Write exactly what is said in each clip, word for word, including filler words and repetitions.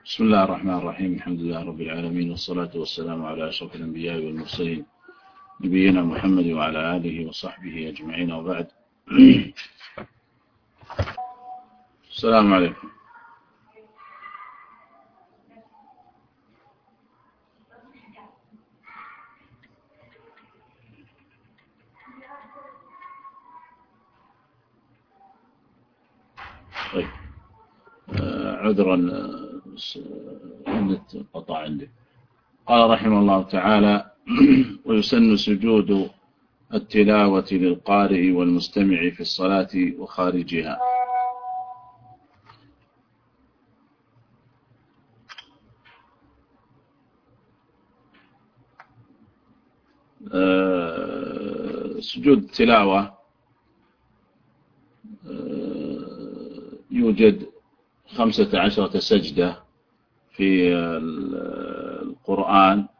بسم الله الرحمن الرحيم. الحمد لله رب العالمين، والصلاة والسلام على أشرف الأنبياء والمرسلين نبينا محمد وعلى آله وصحبه أجمعين، وبعد. السلام عليكم. طيب، عذرا النت قطع عندي. قال رحمه الله تعالى: ويسن سجود التلاوة للقارئ والمستمع في الصلاة وخارجها. سجود التلاوة يوجد خمسة عشرة سجدة في القرآن،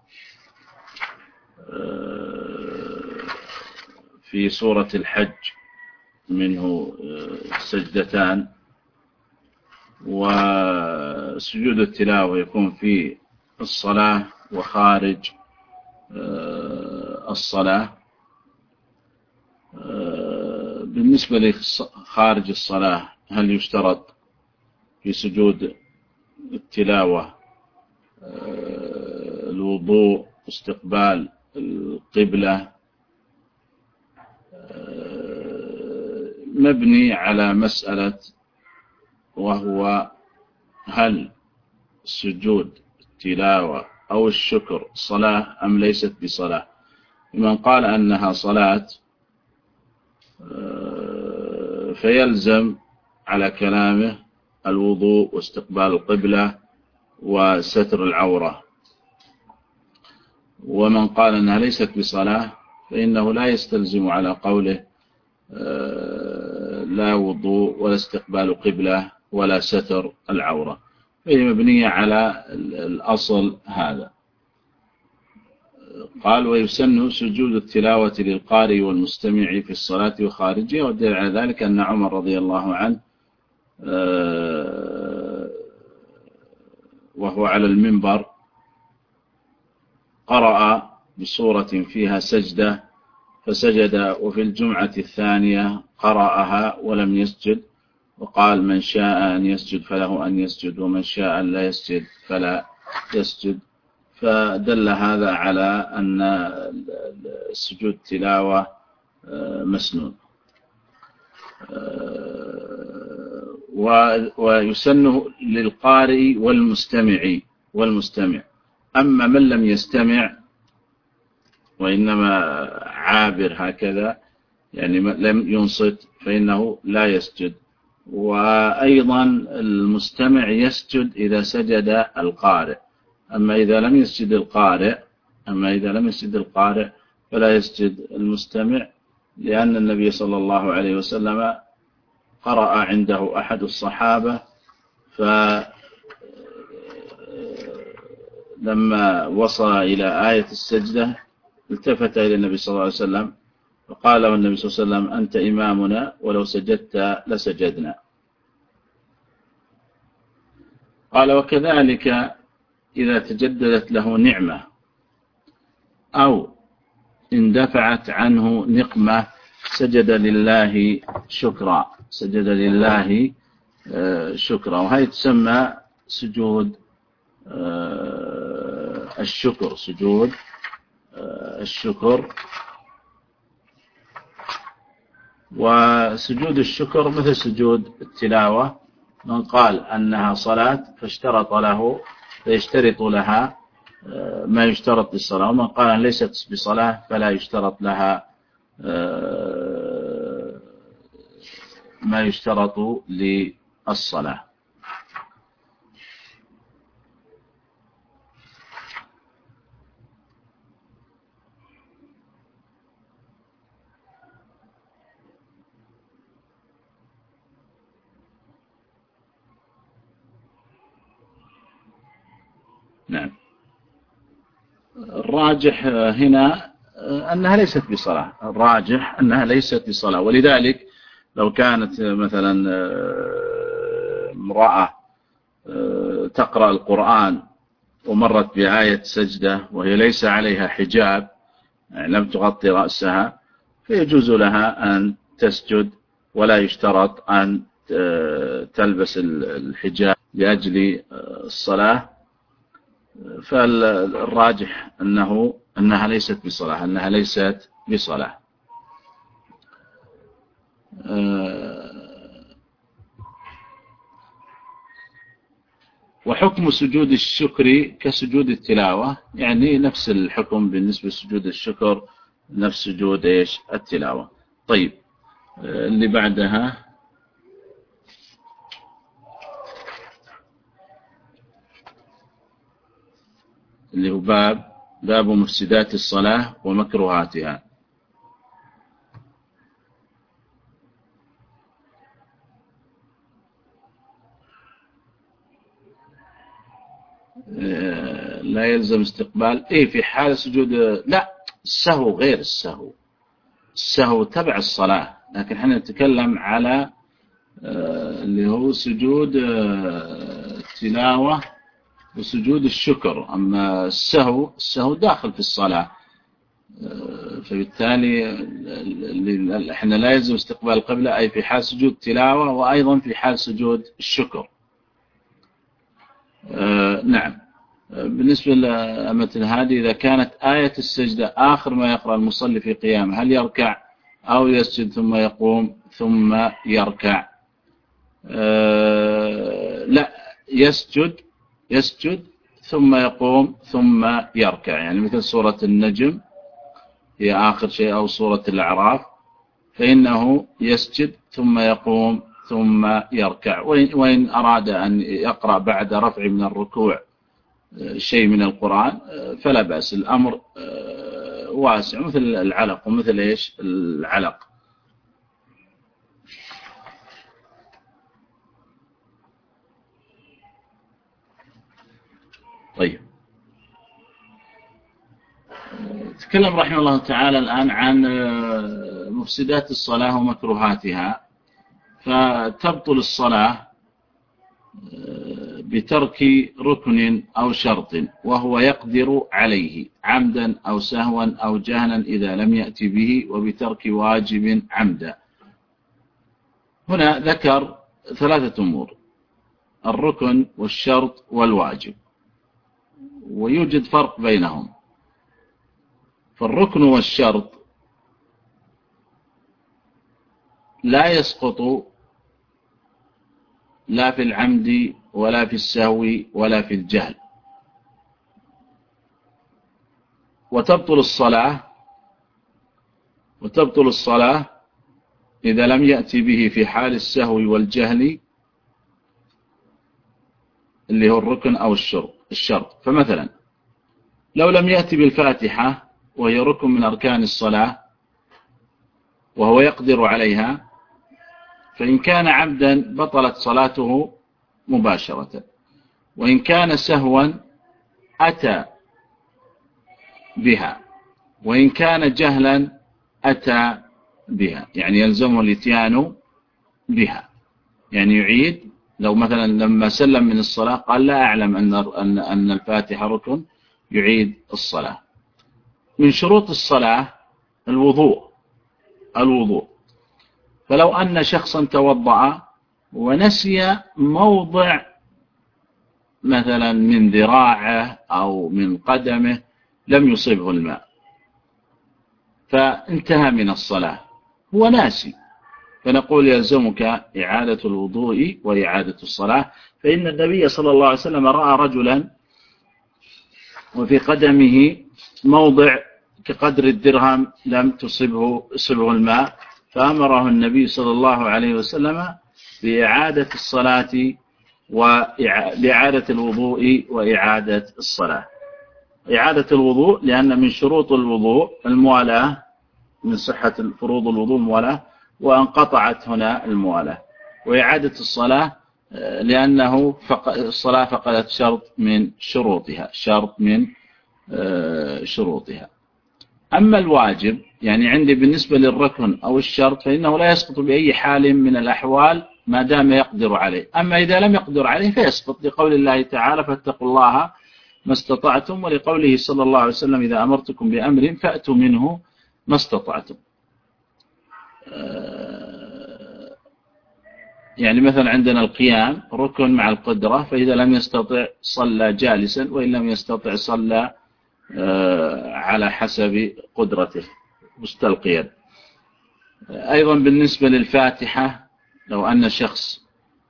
في سورة الحج منه سجدتان، وسجود التلاوة يكون في الصلاة وخارج الصلاة. بالنسبة لخارج الصلاة، هل يشترط في سجود التلاوة الوضوء واستقبال القبلة؟ مبني على مسألة، وهو هل سجود التلاوة أو الشكر صلاة أم ليست بصلاة؟ من قال أنها صلاة فيلزم على كلامه الوضوء واستقبال القبلة وستر العورة، ومن قال أنها ليست بصلاة فإنه لا يستلزم على قوله لا وضوء ولا استقبال قبلة ولا ستر العورة، فهي مبنية على الأصل هذا. قال: ويسن سجود التلاوة للقارئ والمستمع في الصلاة وخارجها. والدليل على ذلك أن عمر رضي الله عنه وهو على المنبر قرأ بسورة فيها سجدة فسجد، وفي الجمعة الثانية قرأها ولم يسجد، وقال: من شاء أن يسجد فله أن يسجد، ومن شاء أن لا يسجد فلا يسجد. فدل هذا على أن السجود تلاوة مسنون. ويسن للقارئ والمستمع والمستمع أما من لم يستمع وإنما عابر هكذا، يعني لم ينصت، فإنه لا يسجد. وأيضا المستمع يسجد إذا سجد القارئ، أما إذا لم يسجد القارئ أما إذا لم يسجد القارئ فلا يسجد المستمع، لأن النبي صلى الله عليه وسلم قرأ عنده أحد الصحابة، فلما وصل إلى آية السجدة التفت إلى النبي صلى الله عليه وسلم فقال له النبي صلى الله عليه وسلم: أنت إمامنا ولو سجدت لسجدنا. قال: وكذلك إذا تجددت له نعمة أو اندفعت عنه نقمة سجد لله شكرا سجد لله شكرا وهي تسمى سجود الشكر سجود الشكر. وسجود الشكر مثل سجود التلاوة، من قال أنها صلاة فاشترط له فيشترط لها ما يشترط للصلاة، ومن قال أن ليست بصلاة فلا يشترط لها ما يشترط للصلاة. نعم، الراجح هنا أنها ليست بصلاة الراجح أنها ليست بصلاة ولذلك لو كانت مثلا امرأة تقرأ القرآن ومرت بآية سجدة وهي ليس عليها حجاب، يعني لم تغطي رأسها، فيجوز لها أن تسجد، ولا يشترط أن تلبس الحجاب لأجل الصلاة. فالراجح أنه أنها ليست بصلاة أنها ليست بصلاة. وحكم سجود الشكر كسجود التلاوة، يعني نفس الحكم بالنسبة لسجود الشكر، نفس سجود إيش التلاوة. طيب اللي بعدها اللي هو باب باب مفسدات الصلاة ومكروهاتها. لا يلزم استقبال إيه في حال سجود، لا السهو غير السهو، السهو تبع الصلاة، لكن احنا نتكلم على اللي هو سجود التلاوة وسجود الشكر. أما السهو السهو داخل في الصلاة، فبالتالي احنا لا يلزم استقبال القبلة أي في حال سجود التلاوة وأيضا في حال سجود الشكر. نعم. بالنسبة لمثل هذه إذا كانت آية السجدة آخر ما يقرأ المصلي في قيامه، هل يركع أو يسجد ثم يقوم ثم يركع؟ أه لا، يسجد يسجد ثم يقوم ثم يركع، يعني مثل سورة النجم هي آخر شيء أو سورة الأعراف، فإنه يسجد ثم يقوم ثم يركع. وإن أراد أن يقرأ بعد رفع من الركوع شيء من القرآن فلا بأس، الأمر واسع، مثل العلق ومثل إيش العلق. طيب تكلم رحمه الله تعالى الآن عن مفسدات الصلاة ومكروهاتها. فتبطل الصلاة بترك ركن أو شرط وهو يقدر عليه عمدا أو سهوا أو جهلا إذا لم يأتي به، وبترك واجب عمدا. هنا ذكر ثلاثة أمور: الركن والشرط والواجب، ويوجد فرق بينهم. فالركن والشرط لا يسقط لا في العمد ولا في السهو ولا في الجهل، وتبطل الصلاة وتبطل الصلاة إذا لم يأتي به في حال السهو والجهل اللي هو الركن أو الشرط. فمثلا لو لم يأتي بالفاتحة وهي ركن من أركان الصلاة وهو يقدر عليها، فإن كان عمدا بطلت صلاته مباشرة، وإن كان سهوا أتى بها، وإن كان جهلا أتى بها، يعني يلزمه الاتيان بها، يعني يعيد. لو مثلا لما سلم من الصلاة قال لا أعلم أن أن الفاتحة ركن، يعيد الصلاة. من شروط الصلاة الوضوء الوضوء فلو أن شخصا توضأ ونسي موضع مثلا من ذراعه أو من قدمه لم يصبه الماء، فانتهى من الصلاة، هو ناسي، فنقول يلزمك إعادة الوضوء وإعادة الصلاة. فإن النبي صلى الله عليه وسلم رأى رجلا وفي قدمه موضع كقدر الدرهم لم تصبه صبه الماء، فأمره النبي صلى الله عليه وسلم بإعادة الصلاة وإعادة الوضوء وإعادة الصلاة. إعادة الوضوء لأن من شروط الوضوء الموالاة، من صحة فروض الوضوء الموالاة، وانقطعت هنا الموالاة. وإعادة الصلاة لأنه الصلاة فقدت شرط من شروطها شرط من شروطها. أما الواجب يعني عندي بالنسبة للركن أو الشرط فإنه لا يسقط بأي حال من الأحوال ما دام يقدر عليه. أما إذا لم يقدر عليه فيسقط، لقول الله تعالى فاتقوا الله ما استطعتم، ولقوله صلى الله عليه وسلم إذا أمرتكم بأمر فأتوا منه ما استطعتم. يعني مثلا عندنا القيام ركن مع القدرة، فإذا لم يستطع صلى جالسا، وإن لم يستطع صلى على حسب قدرته مستلقيا. أيضا بالنسبة للفاتحة، لو أن شخص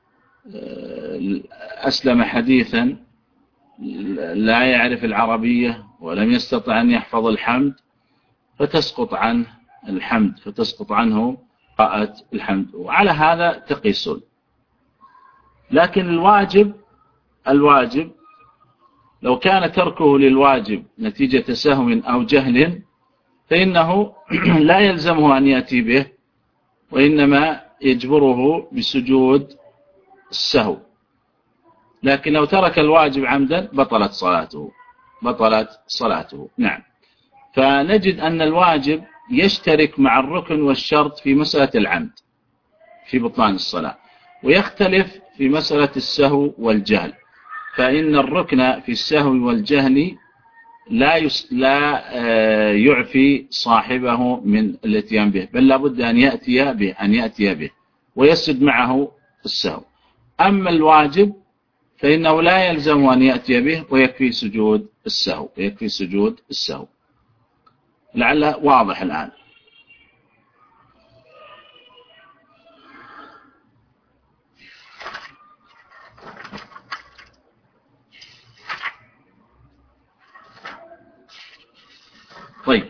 أسلم حديثا لا يعرف العربية ولم يستطع أن يحفظ الحمد، فتسقط عنه الحمد، فتسقط عنه قراءة الحمد، وعلى هذا تقيسون. لكن الواجب الواجب لو كان تركه للواجب نتيجة سهو أو جهل فإنه لا يلزمه أن يأتي به، وإنما يجبره بسجود السهو. لكن لو ترك الواجب عمدا بطلت صلاته بطلت صلاته نعم. فنجد أن الواجب يشترك مع الركن والشرط في مسألة العمد في بطلان الصلاة، ويختلف في مسألة السهو والجهل. فإن الركن في السهو والجهل لا يس... لا يعفي صاحبه من الاتيان به، بل لابد أن يأتي به أن يأتي به ويسجد معه السهو. أما الواجب فإنه لا يلزم أن يأتي به، ويكفي سجود السهو ويكفي سجود السهو. لعل واضح الآن. طيب،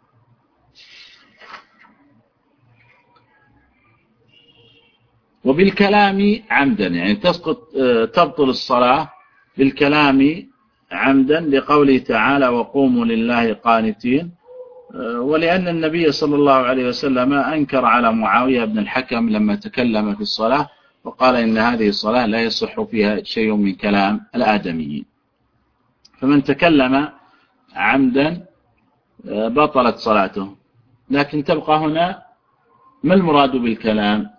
وبالكلام عمدا، يعني تسقط تبطل الصلاة بالكلام عمدا، لقوله تعالى وقوموا لله قانتين، ولأن النبي صلى الله عليه وسلم أنكر على معاوية بن الحكم لما تكلم في الصلاة وقال إن هذه الصلاة لا يصح فيها شيء من كلام الآدميين. فمن تكلم عمدا بطلت صلاته. لكن تبقى هنا ما المراد بالكلام؟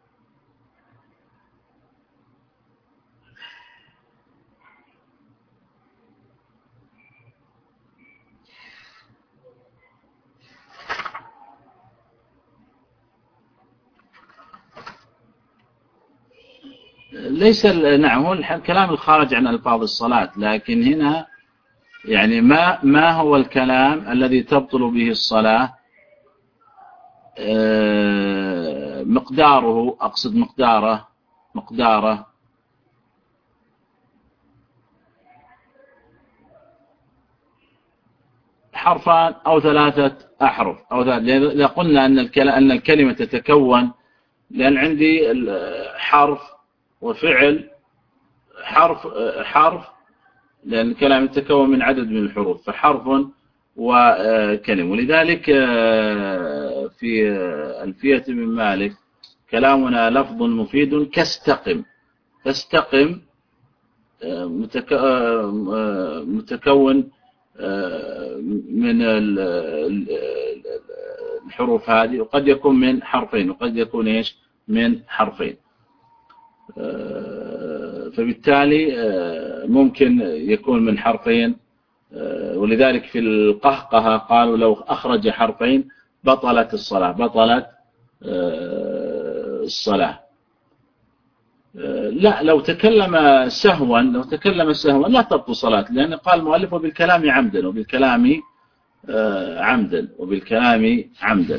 ليس نعم هو الكلام الخارج عن ألفاظ الصلاة، لكن هنا يعني ما ما هو الكلام الذي تبطل به الصلاة؟ مقداره، أقصد مقداره مقداره حرفان أو ثلاثة أحرف أو إذا قلنا أن أن الكلمة تتكون، لأن عندي حرف وفعل، حرف حرف لأن الكلام يتكون من عدد من الحروف، فحرف وكلمة. ولذلك في ألفية ابن مالك كلامنا لفظ مفيد كاستقم. تستقم متكون من الحروف هذه، وقد يكون من حرفين وقد يكون إيش من حرفين. فبالتالي ممكن يكون من حرفين، ولذلك في القهقهة قالوا لو أخرج حرفين بطلت الصلاة بطلت الصلاة. لا، لو تكلم سهوا لو تكلم سهوا لا تبطل صلاة، لأن قال المؤلف بالكلام عمدا وبالكلام عمدا وبالكلام عمدا.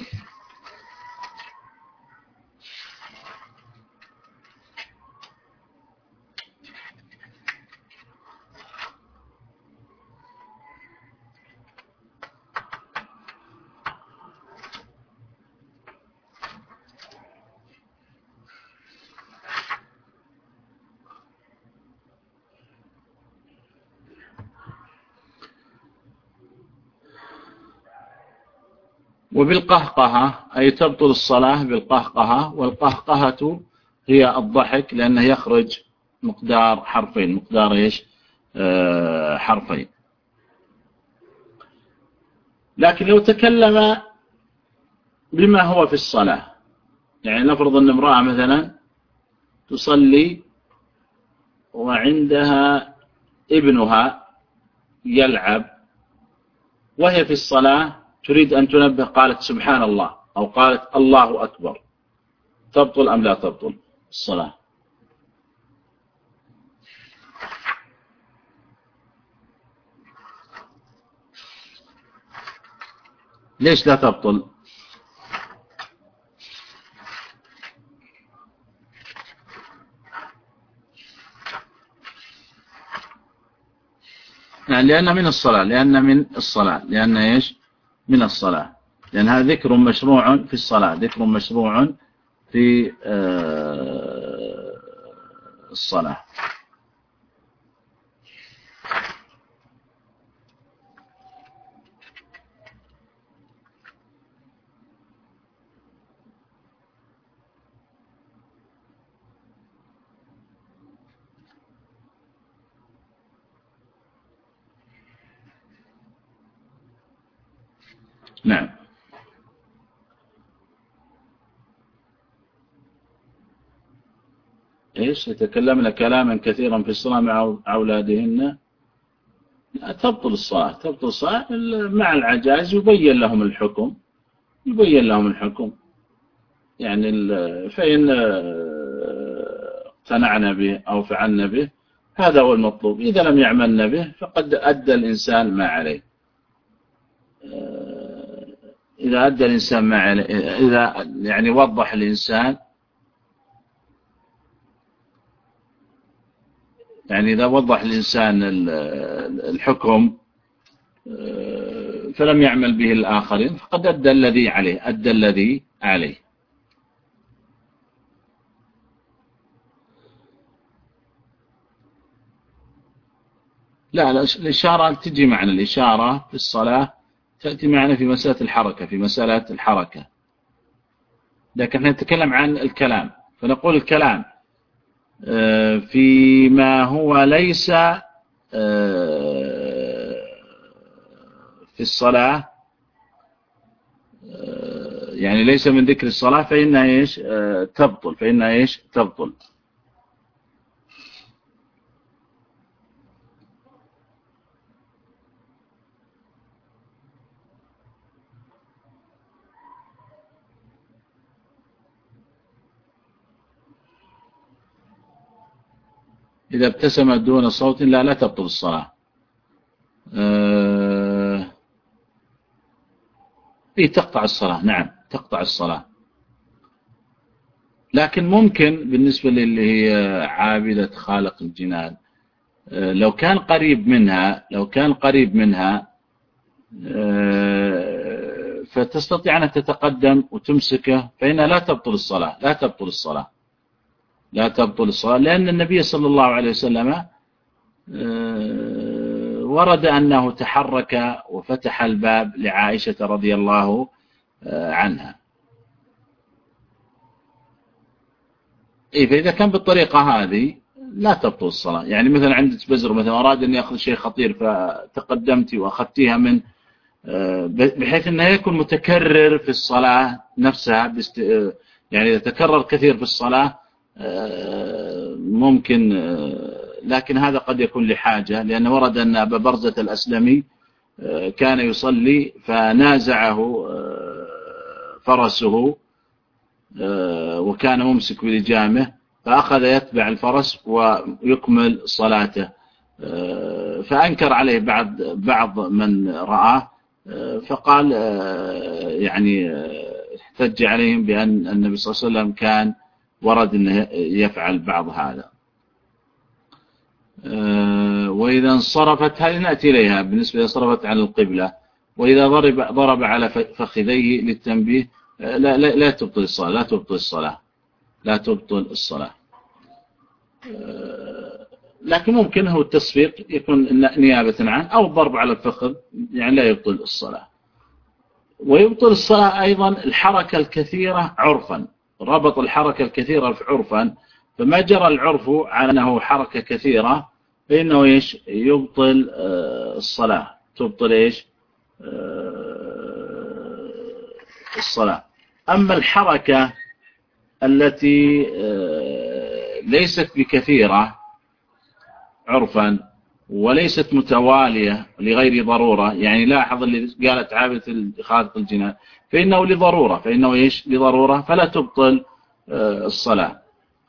وبالقهقهة أي تبطل الصلاة بالقهقهة، والقهقهة هي الضحك لأنه يخرج مقدار حرفين مقدار إيش آه حرفين. لكن لو تكلم بما هو في الصلاة، يعني نفرض أن امرأة مثلا تصلي وعندها ابنها يلعب وهي في الصلاة تريد أن تنبه، قالت سبحان الله أو قالت الله أكبر، تبطل أم لا تبطل الصلاة؟ ليش لا تبطل؟ يعني لأن من الصلاة لأن من الصلاة لأن إيش من الصلاة، لأن هذا ذكر مشروع في الصلاة، ذكر مشروع في الصلاة. نعم. إيش يتكلمن كلاما كثيرا في الصلاة مع أولادهن؟ تبطل الصلاة، تبطل الصلاة مع العجائز، يبين لهم الحكم، يبين لهم الحكم يعني فإن اقتنعنا به أو فعلنا به هذا هو المطلوب، إذا لم يعملن به فقد أدى الإنسان ما عليه. إذا أدى الإنسان ما عليه، إذا يعني وضح الإنسان، يعني إذا وضح الإنسان الحكم فلم يعمل به الآخرين فقد أدى الذي عليه، أدى الذي عليه. لا الإشارة تجي معنا، الإشارة في الصلاة تأتي معنا في مسألة الحركة، في مسألة الحركة، لكن نحن نتكلم عن الكلام، فنقول الكلام فيما هو ليس في الصلاة، يعني ليس من ذكر الصلاة، فإنها إيش تبطل، فإنها إيش تبطل. إذا ابتسمت دون صوت لا لا تبطل الصلاة. أه... إيه تقطع الصلاة، نعم تقطع الصلاة، لكن ممكن بالنسبة للي هي عابدة خالق الجنان، أه لو كان قريب منها لو كان قريب منها أه فتستطيع أن تتقدم وتمسكه، فإنها لا تبطل الصلاة، لا تبطل الصلاة لا تبطل الصلاة، لأن النبي صلى الله عليه وسلم ورد أنه تحرك وفتح الباب لعائشة رضي الله عنها. إيه فإذا كان بالطريقة هذه لا تبطل الصلاة، يعني مثلا عندك بزر مثلا أراد أن يأخذ شيء خطير فتقدمتي وأخذتيها من بحيث أنه يكون متكرر في الصلاة نفسها، يعني إذا تكرر كثير في الصلاة ممكن، لكن هذا قد يكون لحاجة، لأن ورد أن أبا برزة الأسلمي كان يصلي فنازعه فرسه وكان ممسك بلجامه، فأخذ يتبع الفرس ويكمل صلاته، فأنكر عليه بعض بعض من رآه، فقال يعني احتج عليهم بأن النبي صلى الله عليه وسلم كان ورد أنه يفعل بعض هذا. وإذا انصرفت، هذه نأتي إليها بالنسبة إذا صرفت عن القبلة، وإذا ضرب ضرب على فخذيه للتنبيه لا, لا, لا تبطل الصلاة، لا تبطل الصلاة لا تبطل الصلاة لكن ممكن هو التصفيق يكون نيابة عنه، أو الضرب على الفخذ يعني لا يبطل الصلاة. ويبطل الصلاة أيضا الحركة الكثيرة عرفا، ربط الحركة الكثيرة عرفا، فما جرى العرف على أنه حركة كثيرة فإنه إيش يبطل الصلاة، تبطل إيش الصلاة. أما الحركة التي ليست بكثيرة عرفا وليست متوالية لغير ضرورة، يعني لاحظ اللي قالت عابثة خالق الجنان فإنه لضرورة، فإنه إيش لضرورة فلا تبطل الصلاة.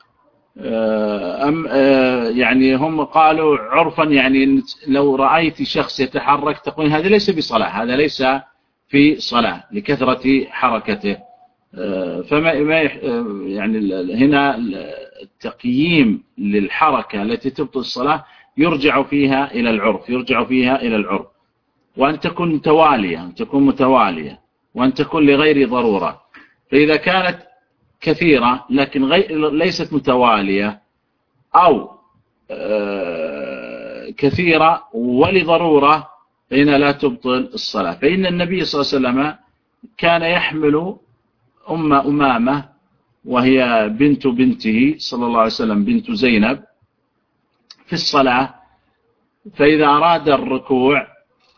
أم يعني هم قالوا عرفا يعني لو رأيت شخص يتحرك تقول هذا ليس بصلاة، هذا ليس في صلاة لكثرة حركته. فما يعني هنا التقييم للحركة التي تبطل الصلاة يرجع فيها إلى العرف، يرجع فيها إلى العرف، وأن تكون متوالية، أن تكون متوالية، وأن تكون لغير ضرورة. فإذا كانت كثيرة لكن غير ليست متوالية أو كثيرة ولضرورة فإن لا تبطل الصلاة. فإن النبي صلى الله عليه وسلم كان يحمل أم أمامة وهي بنت بنته صلى الله عليه وسلم بنت زينب في الصلاة، فإذا أراد الركوع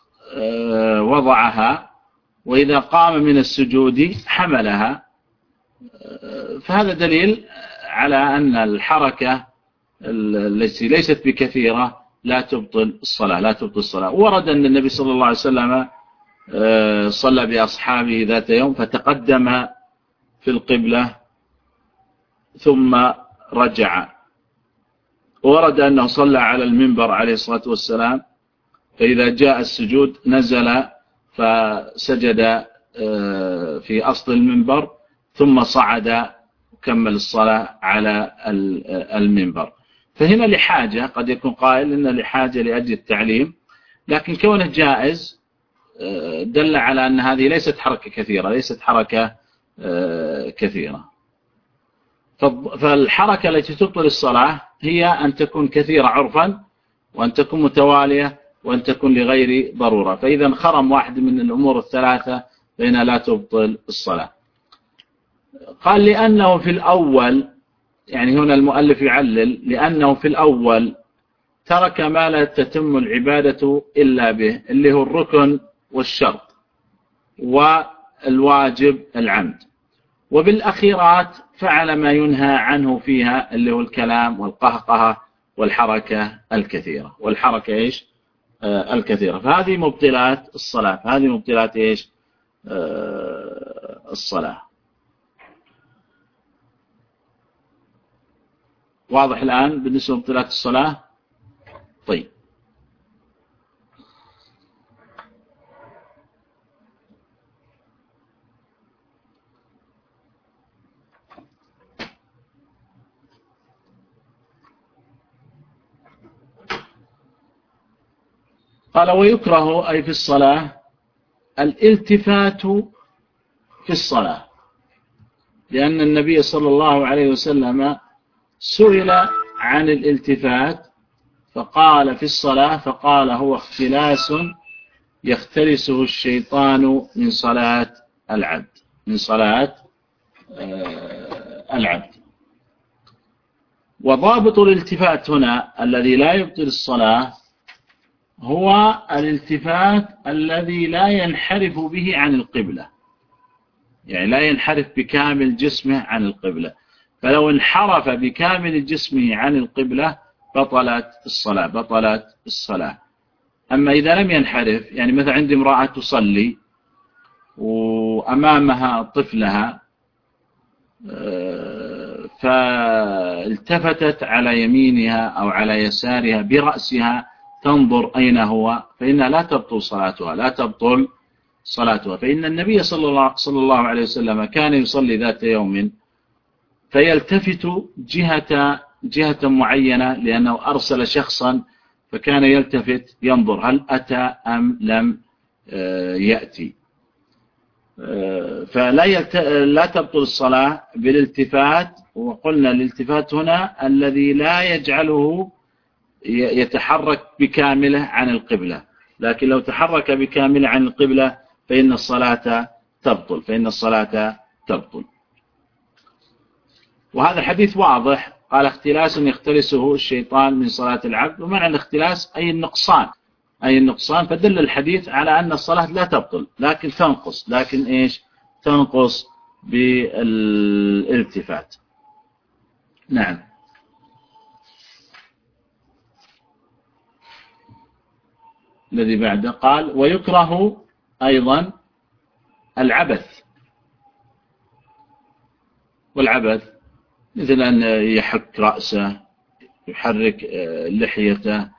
وضعها، وإذا قام من السجود حملها. فهذا دليل على أن الحركة التي ليست بكثيرة لا تبطل الصلاة، لا تبطل الصلاة. ورد أن النبي صلى الله عليه وسلم صلى بأصحابه ذات يوم فتقدم في القبلة ثم رجع. ورد أنه صلى على المنبر عليه الصلاة والسلام، فإذا جاء السجود نزل فسجد في أصل المنبر ثم صعد وكمل الصلاة على المنبر. فهنا لحاجة، قد يكون قائل إن لحاجة لأجل التعليم، لكن كونه جائز دل على أن هذه ليست حركة كثيرة، ليست حركة كثيرة. فالحركة التي تبطل الصلاة هي أن تكون كثيرة عرفا، وأن تكون متوالية، وأن تكون لغير ضرورة. فإذا انخرم واحد من الأمور الثلاثة فإنها لا تبطل الصلاة. قال لأنه في الأول، يعني هنا المؤلف يعلل، لأنه في الأول ترك ما لا تتم العبادة إلا به، اللي هو الركن والشرط والواجب العمد. وبالأخيرات فعل ما ينهى عنه فيها، اللي هو الكلام والقهقهة والحركة الكثيرة، والحركة إيش آه الكثيرة. فهذه مبطلات الصلاة، فهذه مبطلات إيش آه الصلاة. واضح الآن بالنسبة لمبطلات الصلاة؟ طيب. قال ويكره أي في الصلاة الالتفات في الصلاة، لأن النبي صلى الله عليه وسلم سئل عن الالتفات فقال في الصلاة، فقال هو اختلاس يختلسه الشيطان من صلاة العبد، من صلاة العبد. وضابط الالتفات هنا الذي لا يبطل الصلاة هو الالتفات الذي لا ينحرف به عن القبلة، يعني لا ينحرف بكامل جسمه عن القبلة. فلو انحرف بكامل جسمه عن القبلة بطلت الصلاة، بطلت الصلاة. أما إذا لم ينحرف، يعني مثلا عندي امرأة تصلي وأمامها طفلها فالتفتت على يمينها أو على يسارها برأسها تنظر أين هو، فإنها لا تبطل صلاتها، لا تبطل صلاتها. فإن النبي صلى الله, صلى الله عليه وسلم كان يصلي ذات يوم فيلتفت جهة, جهة معينة، لأنه أرسل شخصا فكان يلتفت ينظر هل أتى أم لم يأتي. فلا يلت... لا تبطل الصلاة بالالتفات. وقلنا الالتفات هنا الذي لا يجعله يتحرك بكامله عن القبلة، لكن لو تحرك بكامله عن القبلة فإن الصلاة تبطل، فإن الصلاة تبطل. وهذا الحديث واضح، قال اختلاس يختلسه الشيطان من صلاة العبد، ومعنى الاختلاس أي النقصان، أي النقصان. فدل الحديث على أن الصلاة لا تبطل لكن تنقص، لكن إيش تنقص بالالتفات. نعم. الذي بعده قال ويكره أيضا العبث، والعبث مثل أن يحك رأسه، يحرك لحيته،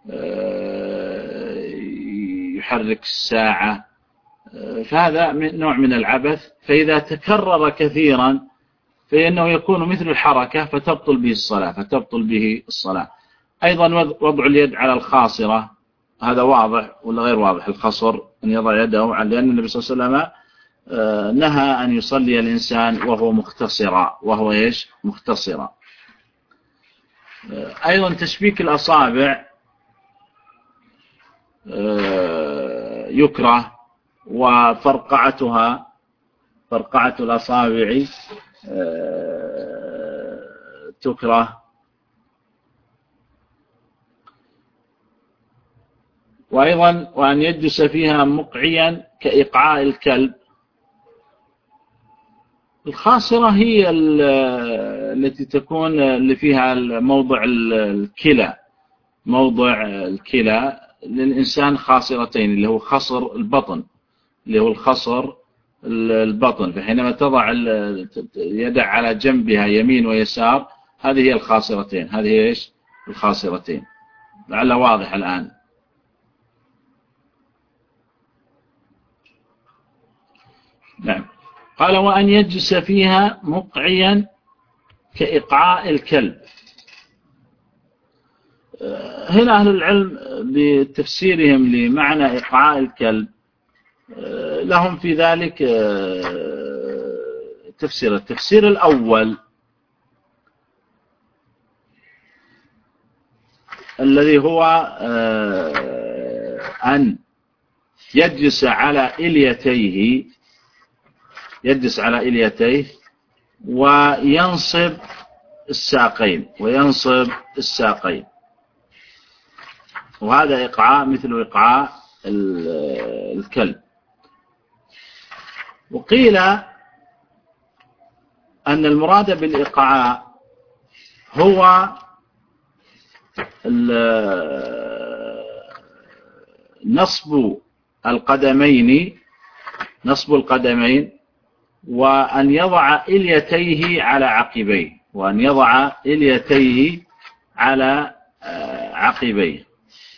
يحرك الساعة، فهذا نوع من العبث. فإذا تكرر كثيرا فإنه يكون مثل الحركة فتبطل به الصلاة فتبطل به الصلاة. أيضا وضع اليد على الخاصرة، هذا واضح ولا غير واضح؟ الخصر أن يضع يده على، لأن النبي صلى الله عليه وسلم نهى أن يصلي الإنسان وهو مختصرا، وهو إيش؟ مختصرا. أيضا تشبيك الأصابع يكره، وفرقعتها، فرقعة الأصابع تكره. وأيضا وأن يجلس فيها مقعيا كإقعاء الكلب. الخاصرة هي التي تكون اللي فيها موضع الكلى، موضع الكلى للإنسان خاصرتين، اللي هو خصر البطن، اللي هو الخصر البطن. فحينما تضع يدع على جنبها يمين ويسار، هذه هي الخاصرتين. هذه ايش؟ الخاصرتين. لعل واضح الآن. نعم. قال وأن يجلس فيها مقعيا كإقعاء الكلب. هنا أهل العلم بتفسيرهم لمعنى إقعاء الكلب لهم في ذلك تفسير. التفسير الأول الذي هو أن يجلس على إليتيه، يجلس على إليتيه وينصب الساقين، وينصب الساقين، وهذا إقعاء مثل إقعاء الكلب. وقيل أن المراد بالإقعاء هو نصب القدمين، نصب القدمين، وأن يضع إليتيه على عقبيه، وأن يضع إليتيه على عقبيه.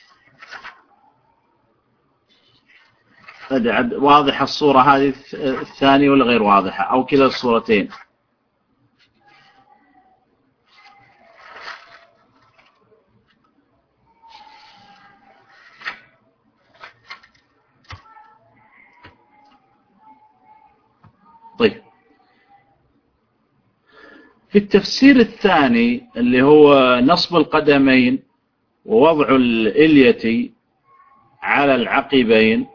واضحة الصورة هذه الثانية ولا غير واضحة، أو كلا الصورتين؟ طيب، في التفسير الثاني اللي هو نصب القدمين ووضع الإلية على العقبين،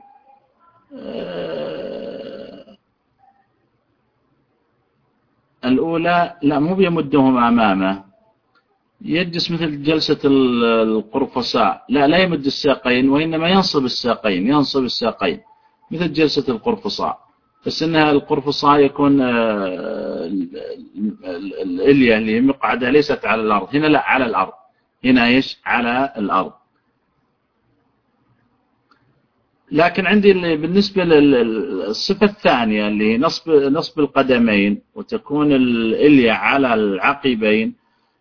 الأولى لا، مو بيمدهم أمامه، يجلس مثل جلسة القرفصاء، لا لا يمد الساقين، وإنما ينصب الساقين، ينصب الساقين مثل جلسة القرفصاء، بس إنها القرفصاء يكون الإلية اللي مقعدة ليست على الأرض، هنا لا على الأرض، هنا إيش؟ على الأرض. لكن عندي بالنسبة للصفة الثانية اللي هي نصب نصب القدمين وتكون الإلية على العقبين،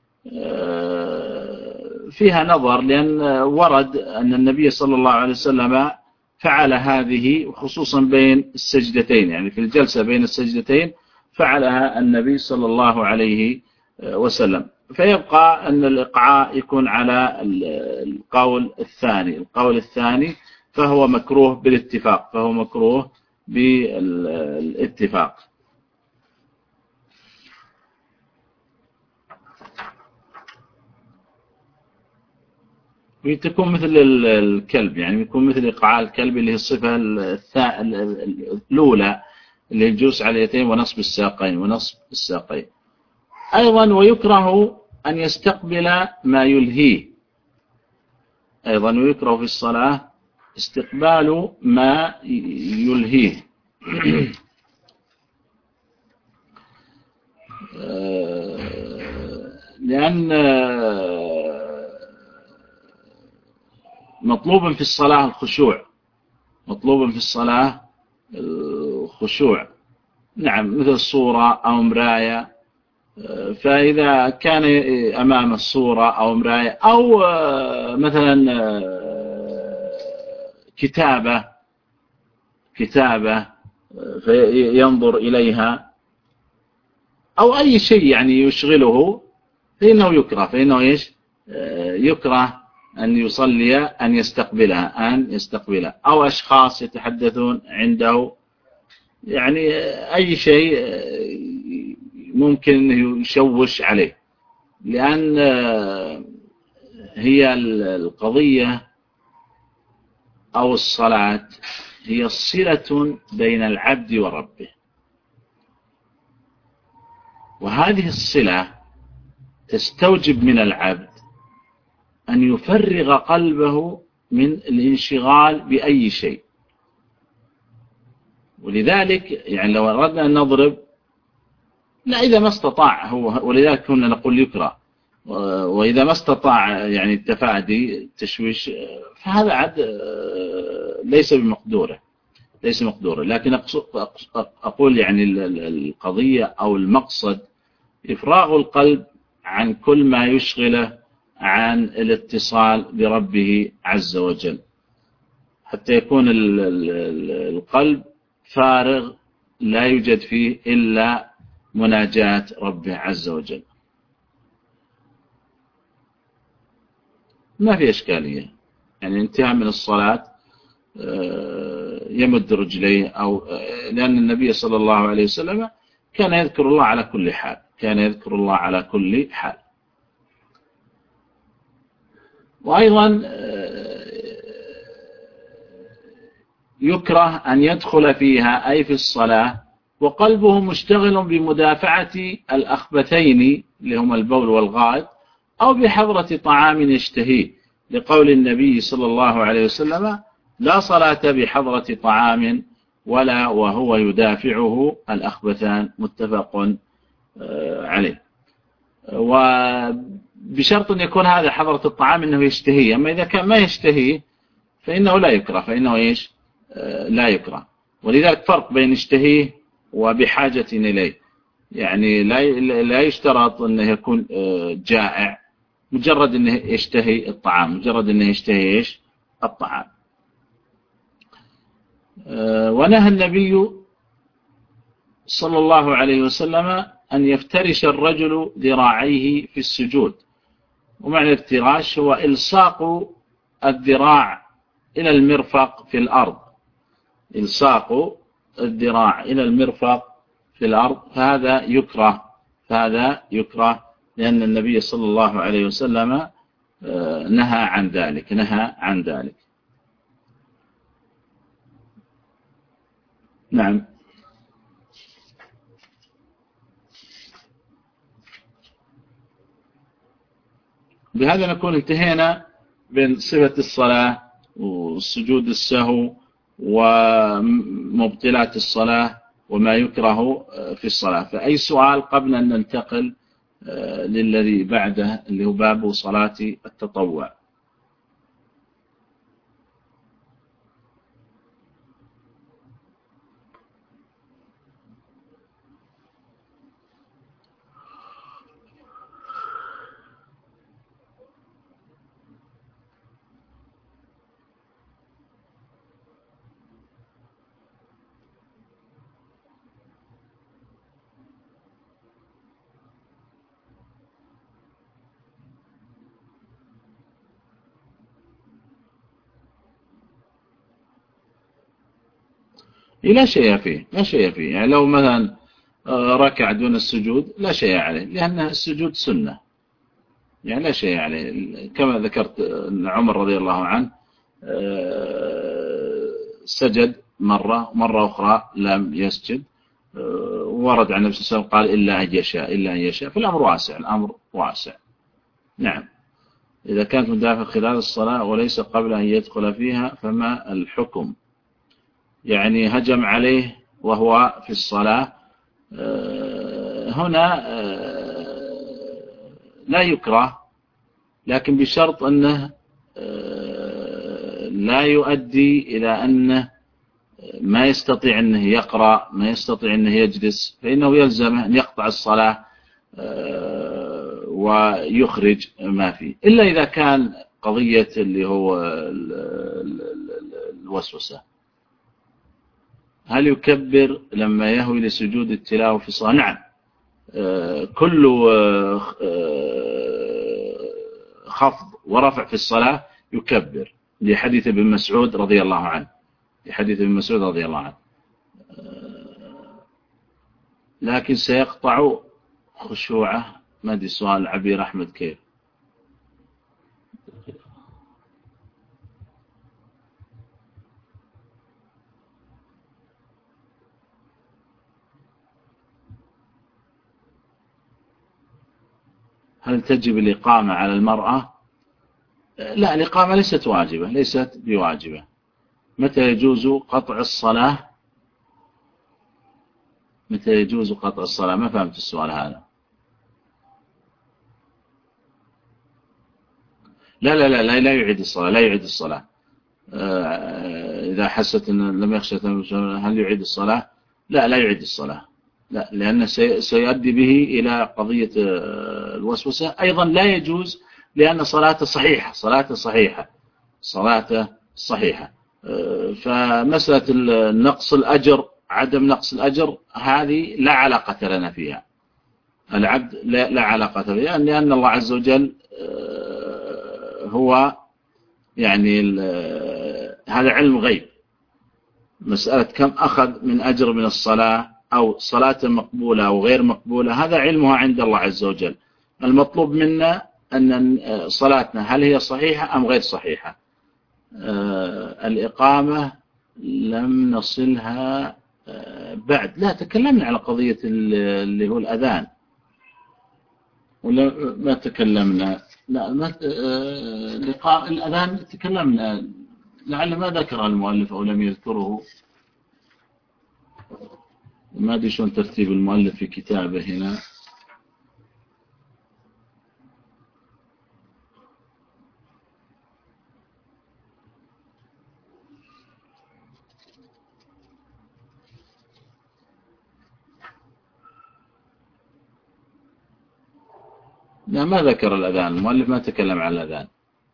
فيها نظر، لأن ورد أن النبي صلى الله عليه وسلم فعل هذه خصوصا بين السجدتين، يعني في الجلسة بين السجدتين فعلها النبي صلى الله عليه وسلم. فيبقى أن الإقعاء يكون على القول الثاني، القول الثاني فهو مكروه بالاتفاق، فهو مكروه بالاتفاق. وتكون مثل الكلب، يعني يكون مثل إقعاء الكلب اللي هي الصفة الأولى اللي هي الجلوس على اليدين ونصب الساقين، ونصب الساقين. أيضا ويكره أن يستقبل ما يلهيه، أيضا ويكره في الصلاة استقبال ما يلهيه لأن مطلوب في الصلاة الخشوع، مطلوب في الصلاة الخشوع. نعم، مثل صورة أو مراية، فإذا كان أمام الصورة أو مراية أو مثلا كتابة كتابة فينظر إليها أو أي شيء يعني يشغله، فإنه يكره فإنه إيش يكره أن يصلي أن يستقبلها أن يستقبلها أو أشخاص يتحدثون عنده، يعني أي شيء ممكن يشوش عليه، لأن هي القضية أو الصلاة هي صلة بين العبد وربه، وهذه الصلة تستوجب من العبد أن يفرغ قلبه من الانشغال بأي شيء. ولذلك يعني لو أردنا أن نضرب، لا إذا ما استطاع هو، ولذلك كنا نقول يكره، وإذا ما استطاع يعني التفادي التشويش فهذا عد ليس بمقدوره ليس مقدوره لكن أقول يعني القضية أو المقصد إفراغ القلب عن كل ما يشغله عن الاتصال بربه عز وجل، حتى يكون القلب فارغ لا يوجد فيه إلا مناجاة ربه عز وجل. ما في إشكالية، يعني انتهى من الصلاة يمد رجليه، أو لأن النبي صلى الله عليه وسلم كان يذكر الله على كل حال كان يذكر الله على كل حال. وأيضا يكره أن يدخل فيها أي في الصلاة وقلبه مشتغل بمدافعة الأخبثين اللي هم البول والغائط، أو بحضرة طعام يشتهيه، لقول النبي صلى الله عليه وسلم: لا صلاة بحضرة طعام ولا وهو يدافعه الأخبثان، متفق عليه. وبشرط أن يكون هذا حضرة الطعام أنه يشتهيه، أما إذا كان ما يشتهيه فإنه لا يكره فإنه إيش لا يكره. ولذلك فرق بين يشتهيه وبحاجة إليه، يعني لا يشترط أنه يكون جائع، مجرد أنه يشتهي الطعام مجرد أنه يشتهي إيش الطعام. ونهى النبي صلى الله عليه وسلم أن يفترش الرجل ذراعيه في السجود، ومعنى الافتراش هو إلصاق الذراع إلى المرفق في الأرض إلصاق الذراع إلى المرفق في الأرض فهذا يكره فهذا يكره لأن النبي صلى الله عليه وسلم نهى عن ذلك نهى عن ذلك نعم. بهذا نكون انتهينا من صفة الصلاة وسجود السهو ومبطلات الصلاة وما يكره في الصلاة. فأي سؤال قبل أن ننتقل للذي بعده اللي هو باب صلاة التطوع؟ لا شيء فيه لا شيء فيه يعني لو مثلا ركع دون السجود لا شيء عليه، لأن السجود سنة، يعني لا شيء عليه. كما ذكرت أن عمر رضي الله عنه سجد مرة مرة أخرى لم يسجد، ورد عن النبي صلى الله عليه وسلم قال إلا أن يشاء إلا أن يشاء فالأمر واسع الأمر واسع. نعم. إذا كانت مدافع خلال الصلاة وليس قبل أن يدخل فيها فما الحكم؟ يعني هجم عليه وهو في الصلاة، هنا لا يكره، لكن بشرط أنه لا يؤدي إلى أنه ما يستطيع أنه يقرأ، ما يستطيع أنه يجلس، فإنه يلزمه أن يقطع الصلاة ويخرج ما فيه، إلا إذا كان قضية اللي هو الوسوسة. هل يكبر لما يهوي لسجود التلاوة في الصلاة؟ نعم، كل خفض ورفع في الصلاة يكبر، لحديث ابن مسعود رضي الله عنه، لحديث ابن مسعود رضي الله عنه. لكن سيقطع خشوعه. ما ادري سؤال عبير أحمد كيف؟ هل تجب الإقامة على المرأة؟ لا، الإقامة ليست واجبة، ليست بواجبة. متى يجوز قطع الصلاة؟ متى يجوز قطع الصلاة؟ ما فهمت السؤال هذا. لا لا لا لا, لا يعيد الصلاة، لا يعيد الصلاة. إذا حست أن لم يخشى هل يعيد الصلاة؟ لا لا يعيد الصلاة، لا، لأنه سيؤدي به إلى قضية الوسوسة. أيضا لا يجوز لأن صلاته صحيحة، صلاته صحيحة، صلاته صحيحة. فمسألة نقص الأجر، عدم نقص الأجر، هذه لا علاقة لنا فيها. العبد لا, لا علاقة فيها، لأن الله عز وجل هو يعني هذا علم غيب. مسألة كم أخذ من أجر من الصلاة أو صلاة مقبولة أو غير مقبولة، هذا علمها عند الله عز وجل. المطلوب منا أن صلاتنا هل هي صحيحة أم غير صحيحة. الإقامة لم نصلها بعد، لا تكلمنا على قضية اللي هو الأذان ولا ما تكلمنا؟ لا، ما لقاء الأذان تكلمنا، لعل ما ذكر المؤلف أو لم يذكره. ما أدري شلون ترتيب المؤلف في كتابه هنا. لا، ما ذكر الأذان، المؤلف ما تكلم عن الأذان.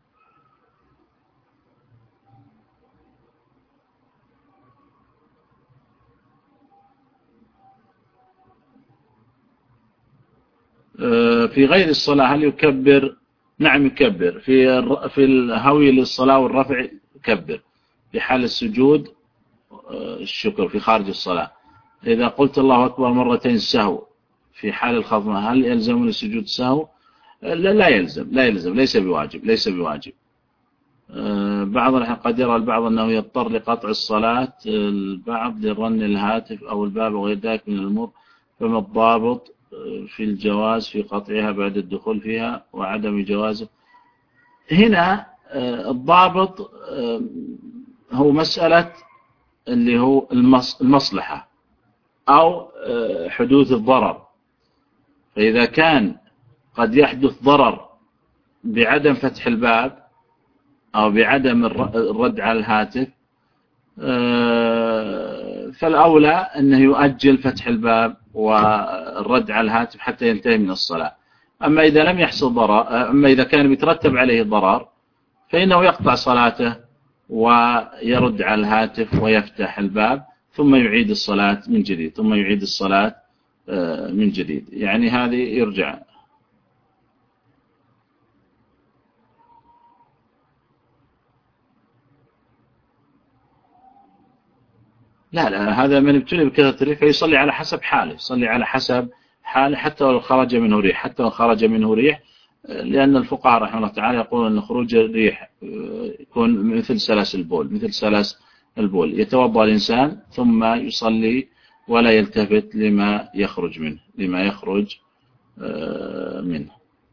في غير الصلاة هل يكبر؟ نعم يكبر. في في الهوي للصلاة والرفع يكبر. في حال السجود الشكر في خارج الصلاة. إذا قلت الله أكبر مرتين سهو في حال الخفض هل يلزم السجود سهو؟ لا لا يلزم، لا يلزم، ليس بواجب، ليس بواجب. بعض الأحيان قد يرى البعض أنه يضطر لقطع الصلاة، البعض لرن الهاتف أو الباب وغير ذلك من الأمور، فما الضابط في الجواز في قطعها بعد الدخول فيها وعدم جوازه؟ هنا الضابط هو مسألة اللي هو المصلحة أو حدوث الضرر. فإذا كان قد يحدث ضرر بعدم فتح الباب أو بعدم الرد على الهاتف، فالأولى أنه يؤجل فتح الباب والرد على الهاتف حتى ينتهي من الصلاة. أما إذا لم يحصل ضرر، أما إذا كان يترتب عليه ضرر، فإنه يقطع صلاته ويرد على الهاتف ويفتح الباب ثم يعيد الصلاة من جديد، ثم يعيد الصلاة من جديد. يعني هذه يرجع. لا لا، هذا من ابتلي بكثرة الريح فيصلي على حسب حاله، يصلي على حسب حاله حتى لو خرج منه ريح، حتى لو خرج منه ريح، لأن الفقهاء رحمه الله تعالى يقولون أن خروج الريح يكون مثل سلس البول، مثل سلس البول. يتوضأ الإنسان ثم يصلي ولا يلتفت لما يخرج منه، لما يخرج منه.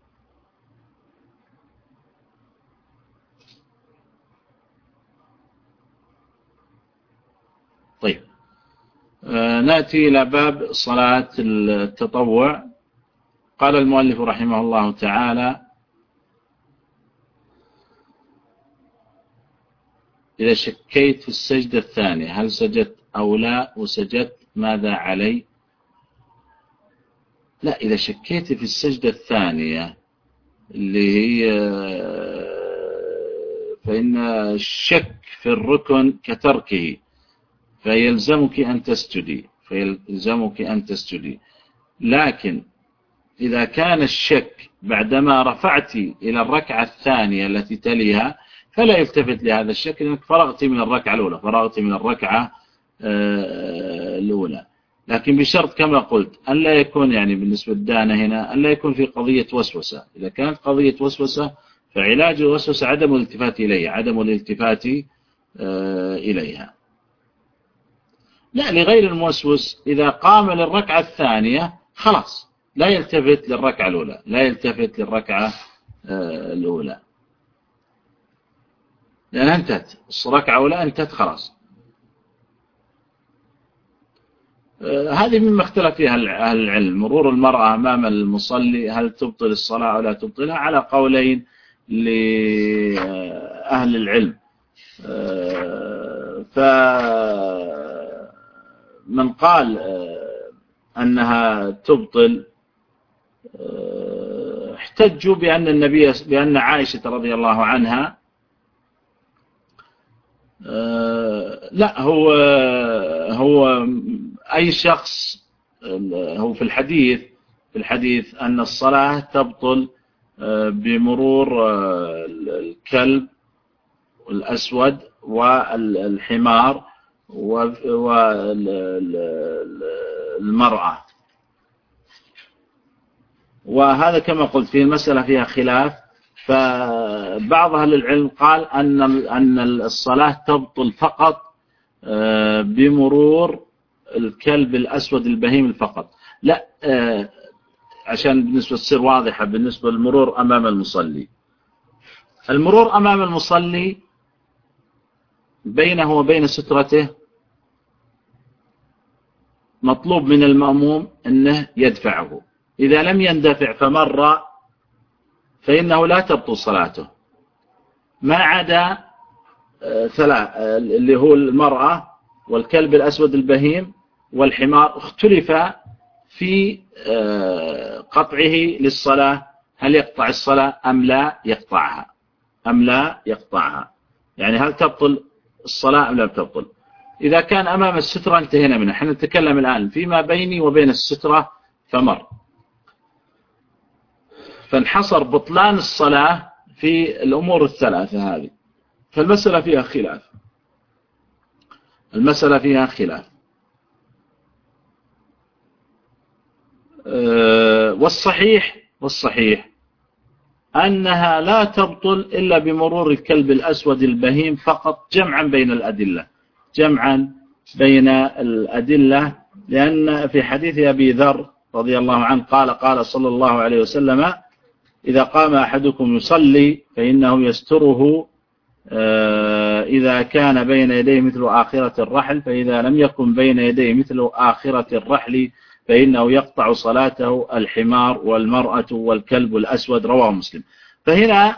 طيب، نأتي إلى باب صلاة التطوع. قال المؤلف رحمه الله تعالى: إذا شكيت في السجدة الثانية هل سجدت أو لا، وسجدت ماذا علي؟ لا، إذا شكيت في السجدة الثانية اللي هي فإن الشك في الركن كتركه فيلزمك أن تسجدي فيلزمك أن تسجدي لكن إذا كان الشك بعدما رفعت إلى الركعة الثانية التي تليها فلا يلتفت لهذا الشك، لأنك فرغت من الركعة الأولى فرغت من الركعة الأولى. لكن بشرط كما قلت أن لا يكون يعني بالنسبة للدانة هنا أن لا يكون في قضية وسوسة. إذا كانت قضية وسوسة فعلاج الوسوسة عدم الالتفات إليها عدم الالتفات إليها. لا، لغير الموسوس إذا قام للركعة الثانية خلاص لا يلتفت للركعة الأولى لا يلتفت للركعة الأولى لأنها انتهت، الركعة الأولى انتهت خلاص. هذه مما اختلف فيها أهل العلم، مرور المرأة أمام المصلي هل تبطل الصلاة أو لا تبطلها، على قولين لأهل العلم. فمن قال أنها تبطل احتجوا بأن النبي بأن عائشة رضي الله عنها لا هو هو أي شخص هو في الحديث في الحديث أن الصلاة تبطل بمرور الكلب الأسود والحمار والمرأة، وهذا كما قلت في المسألة فيها خلاف. فبعض أهل العلم قال أن أن الصلاة تبطل فقط بمرور الكلب الأسود البهيم فقط، لا عشان بالنسبة تصير واضحة بالنسبة للمرور أمام المصلي. المرور أمام المصلي بينه وبين سترته مطلوب من المأموم أنه يدفعه، إذا لم يندفع فمر فإنه لا تبطل صلاته، ما عدا ثلاث اللي هو المرأة والكلب الأسود البهيم والحمار. اختلف في قطعه للصلاة، هل يقطع الصلاة أم لا يقطعها أم لا يقطعها، يعني هل تبطل الصلاة أم لا تبطل. إذا كان أمام السترة انتهينا منها، نحن نتكلم الآن فيما بيني وبين السترة فمر، فانحصر بطلان الصلاة في الأمور الثلاثة هذه. فالمسألة فيها خلاف المسألة فيها خلاف والصحيح والصحيح أنها لا تبطل إلا بمرور الكلب الأسود البهيم فقط، جمعا بين الأدلة جمعا بين الأدلة لأن في حديث أبي ذر رضي الله عنه قال قال صلى الله عليه وسلم: إذا قام أحدكم يصلي فإنه يستره إذا كان بين يديه مثل آخرة الرحل، فإذا لم يكن بين يديه مثل آخرة الرحل فإنه يقطع صلاته الحمار والمرأة والكلب الأسود. رواه مسلم. فهنا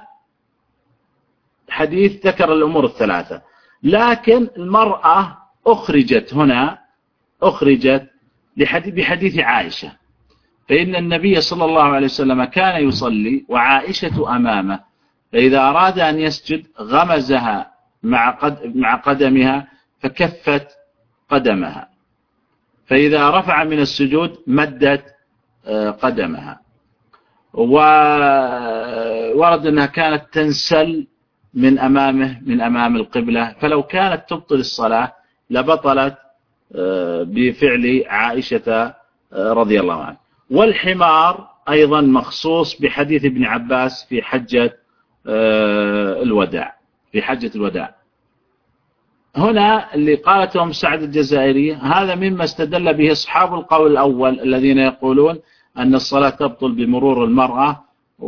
حديث ذكر الأمور الثلاثة، لكن المرأة أخرجت هنا أخرجت بحديث عائشة، فإن النبي صلى الله عليه وسلم كان يصلي وعائشة أمامه، فإذا أراد أن يسجد غمزها مع قدمها فكفت قدمها، فإذا رفع من السجود مدت قدمها. وورد أنها كانت تنسل من أمامه من أمام القبلة، فلو كانت تبطل الصلاة لبطلت بفعل عائشة رضي الله عنها. والحمار أيضا مخصوص بحديث ابن عباس في حجة الوداع في حجة الوداع. هنا اللي قالته أم سعد الجزائرية هذا مما استدل به أصحاب القول الأول الذين يقولون أن الصلاة تبطل بمرور المرأة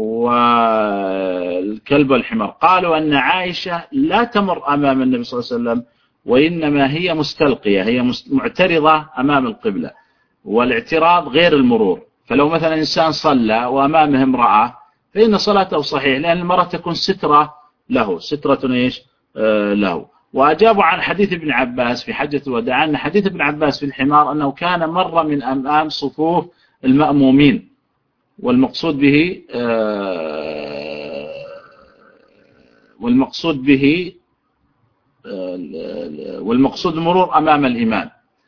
والكلب والحمار. قالوا أن عائشة لا تمر أمام النبي صلى الله عليه وسلم، وإنما هي مستلقية، هي معترضة أمام القبلة، والاعتراض غير المرور. فلو مثلا إنسان صلى وأمامه امرأة فإن صلاته صحيح، لأن المرأة تكون سترة له سترة إيش آه له. وأجابوا عن حديث ابن عباس في حجة الوداع أن حديث ابن عباس في الحمار أنه كان مر من أمام صفوف المأمومين، والمقصود به والمقصود به والمقصود المرور أمام الإمام،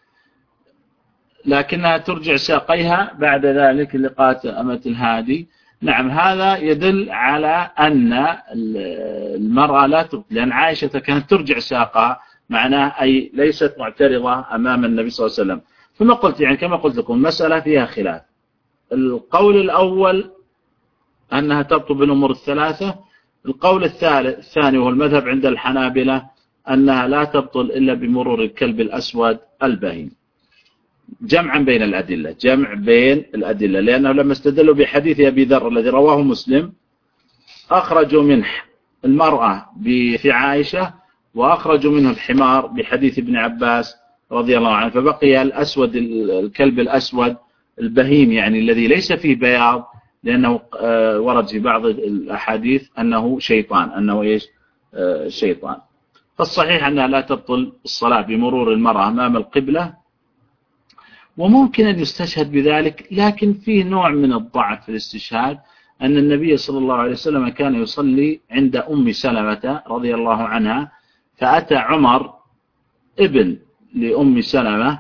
لكنها ترجع ساقيها بعد ذلك لقات أمة الهادي. نعم، هذا يدل على أن المرأة لا تبطل، لأن عائشة كانت ترجع ساقها، معناه أي ليست معترضة أمام النبي صلى الله عليه وسلم. ثم قلت يعني كما قلت لكم مسألة فيها خلاف. القول الأول أنها تبطل بالأمور الثلاثة. القول الثالث الثاني وهو المذهب عند الحنابلة أنها لا تبطل إلا بمرور الكلب الأسود البهيم. جمعا بين الأدلة، جمع بين الأدلة، لأنه لما استدلوا بحديث أبي ذر الذي رواه مسلم أخرجوا منه المرأة في عائشة، وأخرجوا منه الحمار بحديث ابن عباس رضي الله عنه، فبقي الأسود الكلب الأسود البهيم يعني الذي ليس فيه بياض، لأنه ورد في بعض الأحاديث أنه شيطان، أنه إيش شيطان. فالصحيح أنها لا تبطل الصلاة بمرور المرأة أمام القبلة، وممكن أن يستشهد بذلك، لكن فيه نوع من الضعف في الاستشهاد، أن النبي صلى الله عليه وسلم كان يصلي عند أم سلمة رضي الله عنها، فأتى عمر ابن لأم سلمة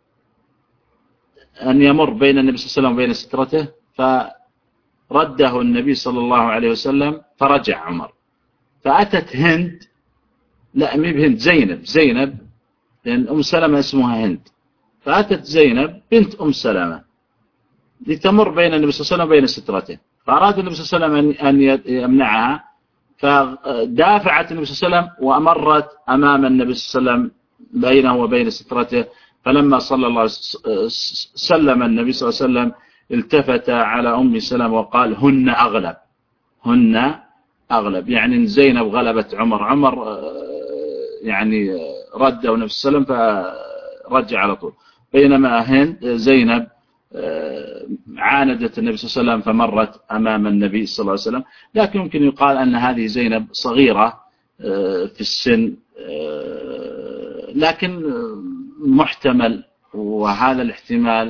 أن يمر بين النبي صلى الله عليه وسلم وبين سترته، فرده النبي صلى الله عليه وسلم فرجع عمر. فأتت هند، لا مي بهند، زينب زينب لأن أم سلمة اسمها هند، فأتت زينب بنت أم سلمة لتمر بين النبي صلى الله عليه وسلم وبين سترته، فأراد النبي صلى الله عليه وسلم أن يمنعها، فدافعت النبي صلى الله عليه وسلم وأمرت أمام النبي صلى الله عليه وسلم بينه وبين سترته. فلما صلى الله سلم النبي صلى الله عليه وسلم التفت على أم سلمة وقال هن أغلب، هن أغلب، يعني زينب غلبت عمر. عمر يعني رده النبي صلى الله عليه وسلم فرجع على طول، بينما هند زينب عاندت النبي صلى الله عليه وسلم فمرت أمام النبي صلى الله عليه وسلم. لكن يمكن يقال أن هذه زينب صغيرة في السن، لكن محتمل، وهذا الاحتمال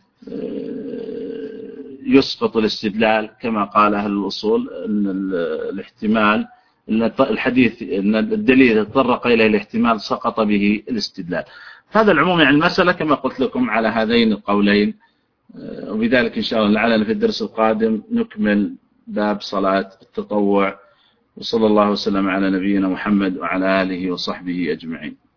يسقط الاستدلال كما قال أهل الأصول، أن الاحتمال الحديث أن الدليل تطرق إليه الاحتمال سقط به الاستدلال. هذا العموم يعني المسألة كما قلت لكم على هذين القولين، وبذلك إن شاء الله لعلنا في الدرس القادم نكمل باب صلاة التطوع. وصلى الله وسلم على نبينا محمد وعلى آله وصحبه أجمعين.